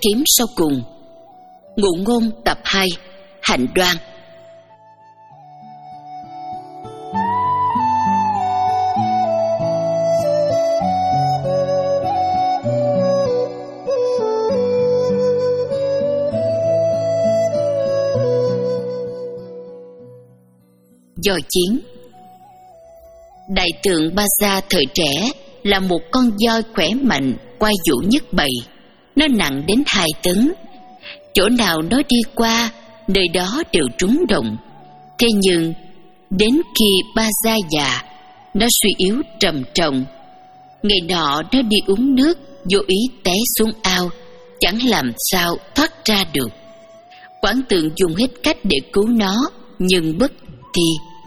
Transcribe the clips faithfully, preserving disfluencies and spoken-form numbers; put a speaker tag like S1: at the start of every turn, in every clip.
S1: kiếm sau cùng. Ngụ ngôn tập hai, Hạnh đoan. Dò chiến. Đại tượng Ba Gia thời trẻ là một con voi khỏe mạnh, quai vũ nhất bầy. Nó nặng đến hai tấn. Chỗ nào nó đi qua, nơi đó đều trúng động. Thế nhưng đến khi Ba Gia già, nó suy yếu trầm trọng. Ngày nọ nó đi uống nước, vô ý té xuống ao, chẳng làm sao thoát ra được. Quảng Tượng dùng hết cách để cứu nó, nhưng bất thi.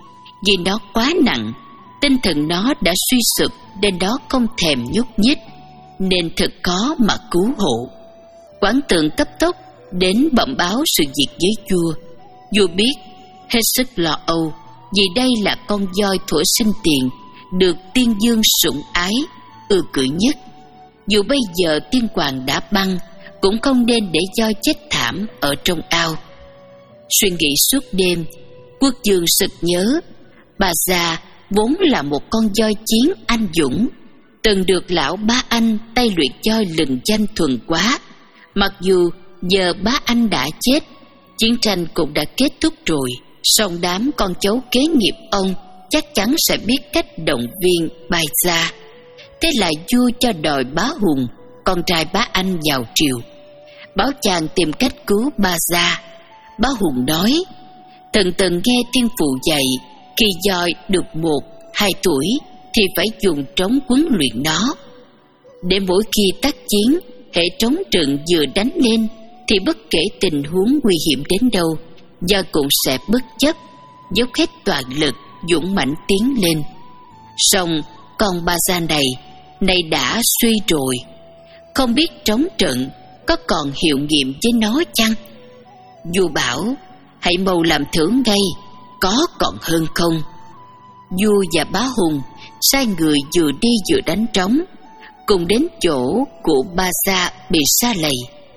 S1: Vì nó quá nặng, tinh thần nó đã suy sụp, đến đó không thèm nhúc nhích, nên thật khó mà cứu hộ. Quảng Tượng cấp tốc đến bẩm báo sự việc với vua. Vua biết, hết sức lo âu, vì đây là con voi thuở sinh tiền, được tiên dương sủng ái, ưa cưỡi nhất. Dù bây giờ tiên hoàng đã băng, cũng không nên để voi chết thảm ở trong ao. Suy nghĩ suốt đêm, quốc vương sực nhớ Ba Gia vốn là một con voi chiến anh dũng, từng được lão Bá Anh tay luyện voi lừng danh thuần quá. Mặc dù giờ Bá Anh đã chết, chiến tranh cũng đã kết thúc rồi, song đám con cháu kế nghiệp ông chắc chắn sẽ biết cách động viên Ba Gia. Thế là vua cho đòi Bá Hùng, con trai Bá Anh vào triều, bảo chàng tìm cách cứu Ba Gia. Bá Hùng nói: thần từng nghe tiên phụ dạy, khi voi được một, hai tuổi thì phải dùng trống huấn luyện nó, để mỗi khi tác chiến, hệ trống trận vừa đánh lên thì bất kể tình huống nguy hiểm đến đâu, voi cũng sẽ bất chấp, dốc hết toàn lực, dũng mãnh tiến lên. Song con Ba Gia này nay đã suy rồi, không biết trống trận có còn hiệu nghiệm với nó chăng? Vua bảo: hãy mau làm thử ngay, có còn hơn không? Vua và Bá Hùng sai người vừa đi vừa đánh trống, cùng đến chỗ của Ba Gia bị sa lầy.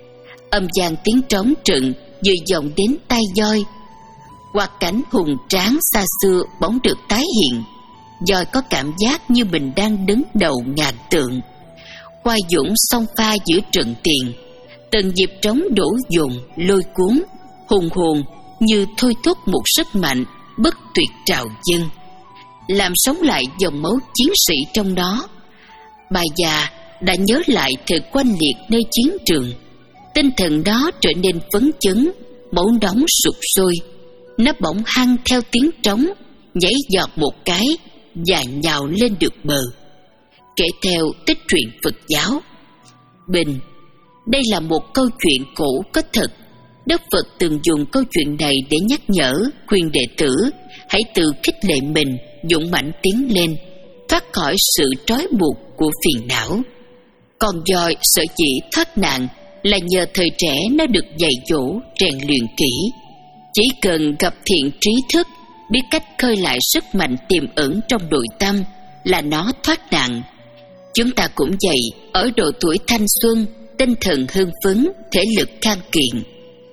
S1: Âm vang tiếng trống trận vừa vọng đến tai voi. Hoạt cảnh hùng tráng xa xưa bỗng được tái hiện. Voi có cảm giác như mình đang đứng đầu ngàn tượng. Khoa dũng xông pha giữa trận tiền, từng nhịp trống đổ dồn lôi cuốn, hùng hồn như thôi thúc một sức mạnh bất tuyệt trào dâng, làm sống lại dòng máu chiến sĩ trong đó. Bà già đã nhớ lại thời oanh liệt nơi chiến trường, tinh thần đó trở nên phấn chấn, máu nóng sục sôi. Nó bỗng hăng theo tiếng trống, nhảy giọt một cái và nhào lên được bờ. Kể theo tích truyện Phật giáo. Bình, đây là một câu chuyện cổ có thật. Đức Phật từng dùng câu chuyện này để nhắc nhở, khuyên đệ tử hãy tự khích lệ mình, dũng mãnh tiến lên, thoát khỏi sự trói buộc của phiền não. Con voi sở dĩ thoát nạn là nhờ thời trẻ nó được dạy dỗ, rèn luyện kỹ. Chỉ cần gặp thiện trí thức, biết cách khơi lại sức mạnh tiềm ẩn trong nội tâm là nó thoát nạn. Chúng ta cũng vậy, ở độ tuổi thanh xuân, tinh thần hưng phấn, thể lực khang kiện,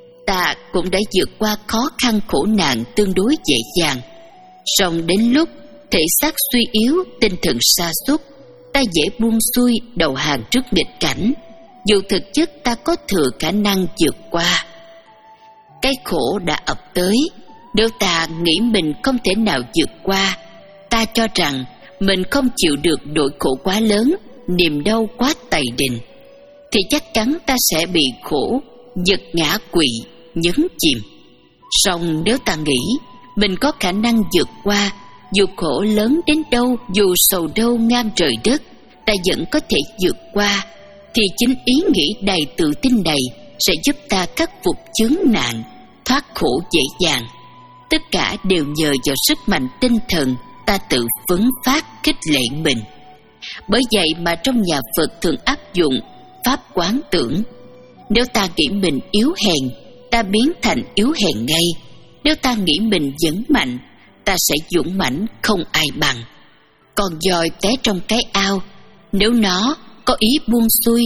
S1: ta cũng đã vượt qua khó khăn khổ nạn tương đối dễ dàng. Song đến lúc thể xác suy yếu, tinh thần sa sút, ta dễ buông xuôi, đầu hàng trước nghịch cảnh, dù thực chất ta có thừa khả năng vượt qua. Cái khổ đã ập tới, nếu ta nghĩ mình không thể nào vượt qua, ta cho rằng mình không chịu được nỗi khổ quá lớn, niềm đau quá tày đình, thì chắc chắn ta sẽ bị khổ giật ngã quỵ, nhấn chìm. Song nếu ta nghĩ mình có khả năng vượt qua, dù khổ lớn đến đâu, dù sầu đau ngang trời đất, ta vẫn có thể vượt qua, thì chính ý nghĩ đầy tự tin này sẽ giúp ta khắc phục chướng nạn, thoát khổ dễ dàng. Tất cả đều nhờ vào sức mạnh tinh thần ta tự phấn phát khích lệ mình. Bởi vậy mà trong nhà Phật thường áp dụng pháp quán tưởng. Nếu ta nghĩ mình yếu hèn, ta biến thành yếu hèn ngay. Nếu ta nghĩ mình vững mạnh, ta sẽ dũng mãnh không ai bằng. Con voi té trong cái ao, nếu nó có ý buông xuôi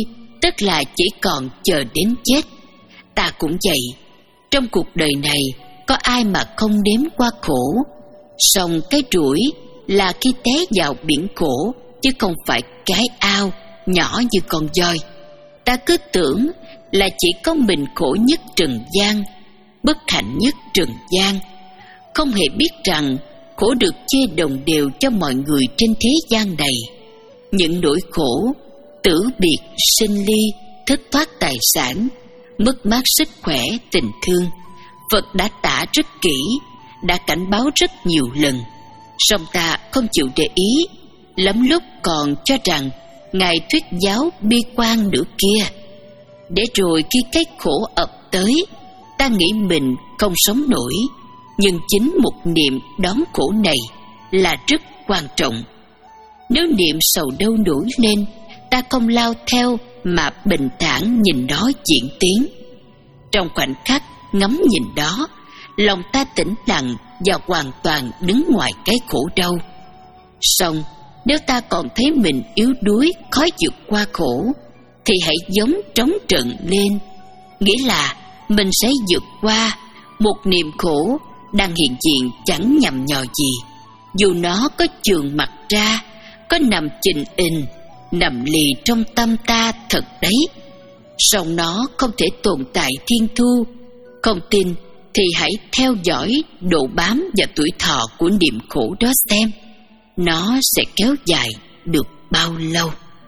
S1: tức là chỉ còn chờ đến chết. Ta cũng vậy, trong cuộc đời này có ai mà không đếm qua khổ. Song cái rủi là khi té vào biển khổ, chứ không phải cái ao nhỏ như con voi. Ta cứ tưởng là chỉ có mình khổ nhất trần gian, bất hạnh nhất trần gian, không hề biết rằng khổ được chia đồng đều cho mọi người trên thế gian này. Những nỗi khổ tử biệt, sinh ly, thất thoát tài sản, mất mát sức khỏe, tình thương, Phật đã tả rất kỹ, đã cảnh báo rất nhiều lần. Song ta không chịu để ý, lắm lúc còn cho rằng Ngài thuyết giáo bi quan nữa kia. Để rồi khi cái khổ ập tới, ta nghĩ mình không sống nổi. Nhưng chính một niệm đón khổ này là rất quan trọng. Nếu niệm sầu đau nổi lên, ta không lao theo mà bình thản nhìn nó diễn tiến. Trong khoảnh khắc ngắm nhìn đó, lòng ta tĩnh lặng và hoàn toàn đứng ngoài cái khổ đau. Song nếu ta còn thấy mình yếu đuối, khó vượt qua khổ, thì hãy giống trống trận lên, nghĩa là mình sẽ vượt qua một niềm khổ đang hiện diện chẳng nhằm nhò gì. Dù nó có chườn mặt ra, có nằm chình ình, nằm lì trong tâm ta thật đấy, song nó không thể tồn tại thiên thu. Không tin thì hãy theo dõi độ bám và tuổi thọ của niềm khổ đó xem nó sẽ kéo dài được bao lâu.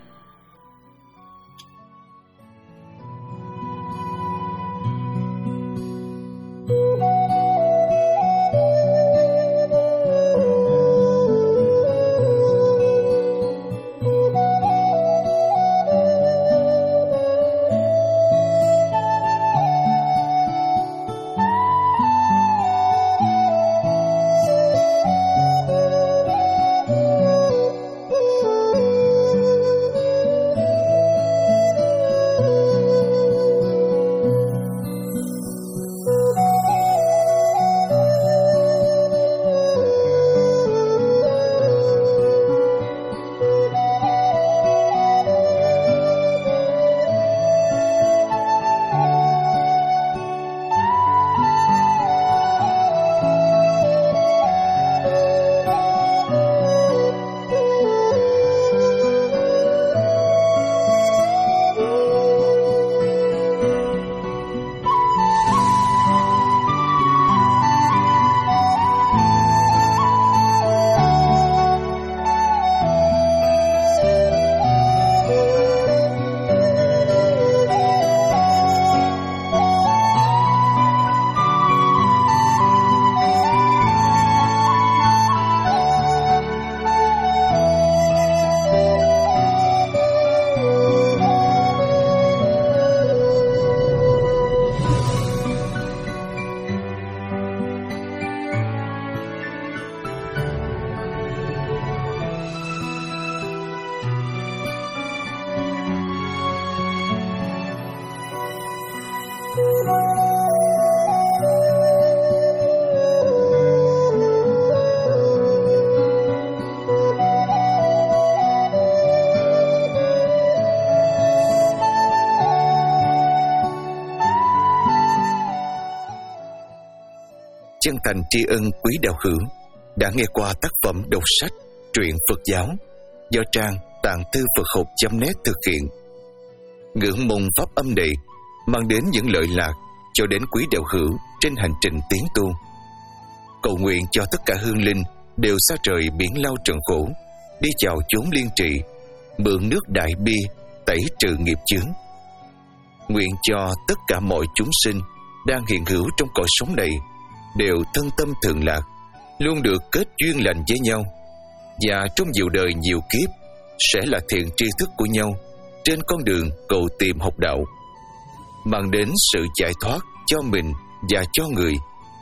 S2: Chân thành tri ân quý đạo hữu đã nghe qua tác phẩm đọc sách truyện Phật giáo do trang tạng thư Phật học chấm net thực hiện. Ngưỡng mong pháp âm này mang đến những lợi lạc cho đến quý đạo hữu trên hành trình tiến tu. Cầu nguyện cho tất cả hương linh đều xa rời biển lao trần khổ, đi vào chốn liên trị, mượn nước đại bi tẩy trừ nghiệp chướng. Nguyện cho tất cả mọi chúng sinh đang hiện hữu trong cõi sống này đều thân tâm thường lạc, luôn được kết duyên lành với nhau, và trong nhiều đời nhiều kiếp sẽ là thiện tri thức của nhau trên con đường cầu tìm học đạo, mang đến sự giải thoát cho mình và cho người.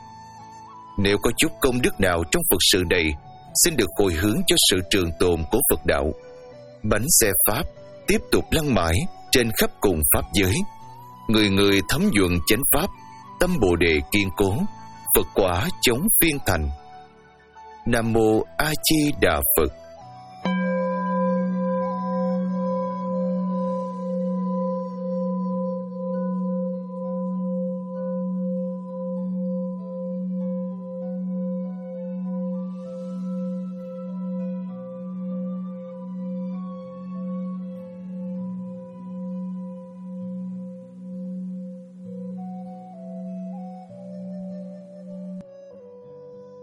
S2: Nếu có chút công đức nào trong Phật sự này, xin được hồi hướng cho sự trường tồn của Phật đạo. Bánh xe Pháp tiếp tục lăn mãi trên khắp cùng Pháp giới, người người thấm nhuận chánh Pháp, tâm Bồ Đề kiên cố, Phật quả chống phiên thành. Nam Mô A Di Đà Phật.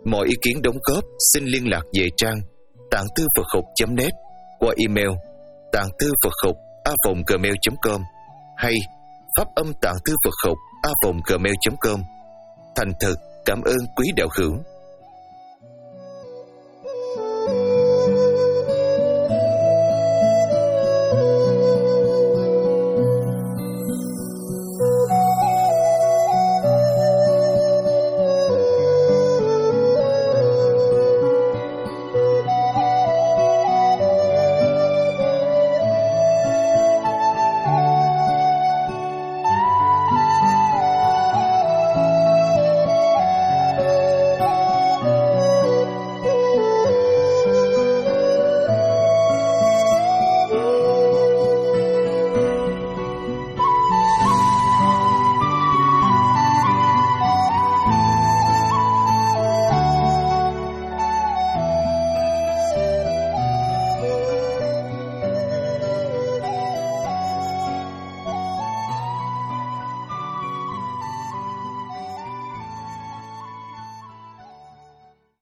S2: Mọi ý kiến đóng góp xin liên lạc về trang tạng thư Phật học chấm net qua email tạng thư Phật học a vòng gmail chấm com hay pháp âm tạng thư Phật học a vòng gmail chấm com. Thành thật cảm ơn quý đạo hữu.